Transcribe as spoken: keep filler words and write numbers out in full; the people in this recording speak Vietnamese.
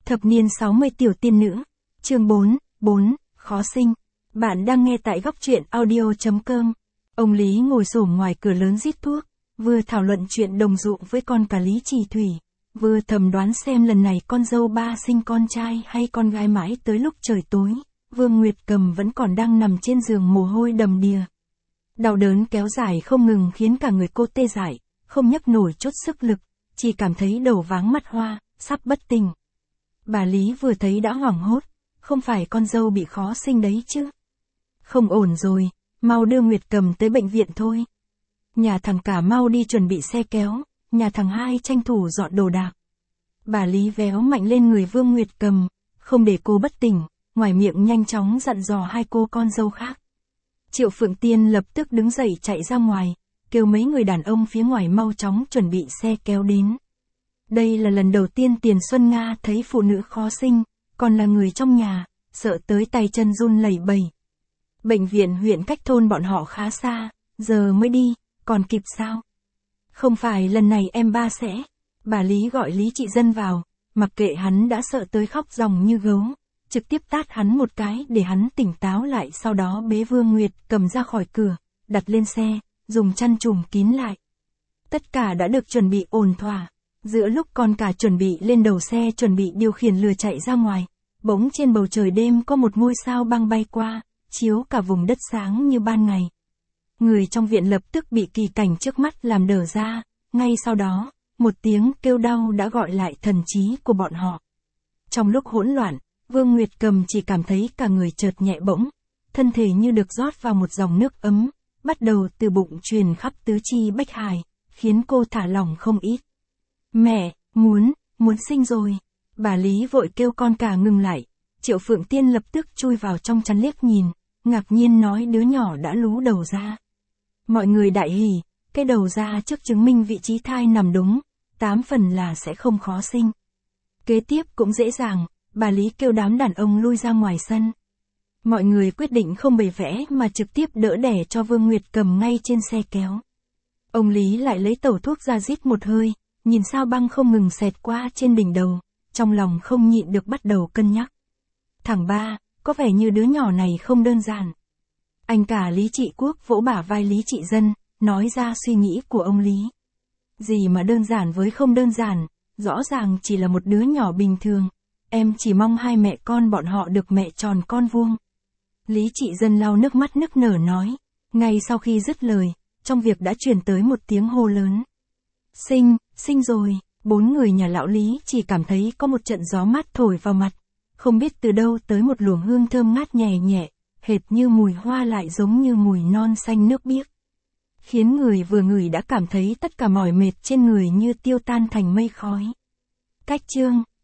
Thập niên sáu mươi tiểu tiên nữ. Chương bốn, bốn, khó sinh. Bạn đang nghe tại góc truyện audio chấm com. Ông Lý ngồi xổm ngoài cửa lớn rít thuốc, vừa thảo luận chuyện đồng ruộng với con cả Lý Trì Thủy, vừa thầm đoán xem lần này con dâu ba sinh con trai hay con gái. Mãi tới lúc trời tối, Vương Nguyệt Cầm vẫn còn đang nằm trên giường mồ hôi đầm đìa. Đau đớn kéo dài không ngừng khiến cả người cô tê dại, không nhấc nổi chút sức lực, chỉ cảm thấy đầu váng mắt hoa, sắp bất tỉnh. Bà Lý vừa thấy đã hoảng hốt, không phải con dâu bị khó sinh đấy chứ? Không ổn rồi, mau đưa Nguyệt Cầm tới bệnh viện thôi. Nhà thằng cả mau đi chuẩn bị xe kéo, nhà thằng hai tranh thủ dọn đồ đạc. Bà Lý véo mạnh lên người Vương Nguyệt Cầm, không để cô bất tỉnh, ngoài miệng nhanh chóng dặn dò hai cô con dâu khác. Triệu Phượng Tiên lập tức đứng dậy chạy ra ngoài, kêu mấy người đàn ông phía ngoài mau chóng chuẩn bị xe kéo đến. Đây là lần đầu tiên Tiền Xuân Nga thấy phụ nữ khó sinh, còn là người trong nhà, sợ tới tay chân run lẩy bẩy. Bệnh viện huyện cách thôn bọn họ khá xa, giờ mới đi, còn kịp sao? Không phải lần này em ba sẽ. Bà Lý gọi Lý Trị Dân vào, mặc kệ hắn đã sợ tới khóc ròng như gấu, trực tiếp tát hắn một cái để hắn tỉnh táo lại, sau đó bế Vương Nguyệt Cầm ra khỏi cửa, đặt lên xe, dùng chăn trùm kín lại. Tất cả đã được chuẩn bị ổn thỏa. Giữa lúc con cả chuẩn bị lên đầu xe chuẩn bị điều khiển lừa chạy ra ngoài, bỗng trên bầu trời đêm có một ngôi sao băng bay qua, chiếu cả vùng đất sáng như ban ngày. Người trong viện lập tức bị kỳ cảnh trước mắt làm đờ ra, ngay sau đó, một tiếng kêu đau đã gọi lại thần trí của bọn họ. Trong lúc hỗn loạn, Vương Nguyệt Cầm chỉ cảm thấy cả người chợt nhẹ bỗng, thân thể như được rót vào một dòng nước ấm, bắt đầu từ bụng truyền khắp tứ chi bách hải, khiến cô thả lỏng không ít. Mẹ, muốn, muốn sinh rồi. Bà Lý vội kêu con cả ngừng lại. Triệu Phượng Tiên lập tức chui vào trong chăn liếc nhìn, ngạc nhiên nói đứa nhỏ đã lú đầu ra. Mọi người đại hỉ, cái đầu ra trước chứng minh vị trí thai nằm đúng, tám phần là sẽ không khó sinh. Kế tiếp cũng dễ dàng, bà Lý kêu đám đàn ông lui ra ngoài sân. Mọi người quyết định không bày vẽ mà trực tiếp đỡ đẻ cho Vương Nguyệt Cầm ngay trên xe kéo. Ông Lý lại lấy tẩu thuốc ra rít một hơi, nhìn sao băng không ngừng xẹt qua trên đỉnh đầu, trong lòng không nhịn được bắt đầu cân nhắc. Thằng ba, có vẻ như đứa nhỏ này không đơn giản. Anh cả Lý Trị Quốc vỗ bả vai Lý Trị Dân, nói ra suy nghĩ của ông Lý. Gì mà đơn giản với không đơn giản, rõ ràng chỉ là một đứa nhỏ bình thường. Em chỉ mong hai mẹ con bọn họ được mẹ tròn con vuông. Lý Trị Dân lau nước mắt nức nở nói. Ngay sau khi dứt lời, trong việc đã truyền tới một tiếng hô lớn. Sinh, sinh rồi. Bốn người nhà lão Lý chỉ cảm thấy có một trận gió mát thổi vào mặt, không biết từ đâu tới một luồng hương thơm ngát nhẹ nhẹ, hệt như mùi hoa lại giống như mùi non xanh nước biếc. Khiến người vừa ngửi đã cảm thấy tất cả mỏi mệt trên người như tiêu tan thành mây khói. Cách chương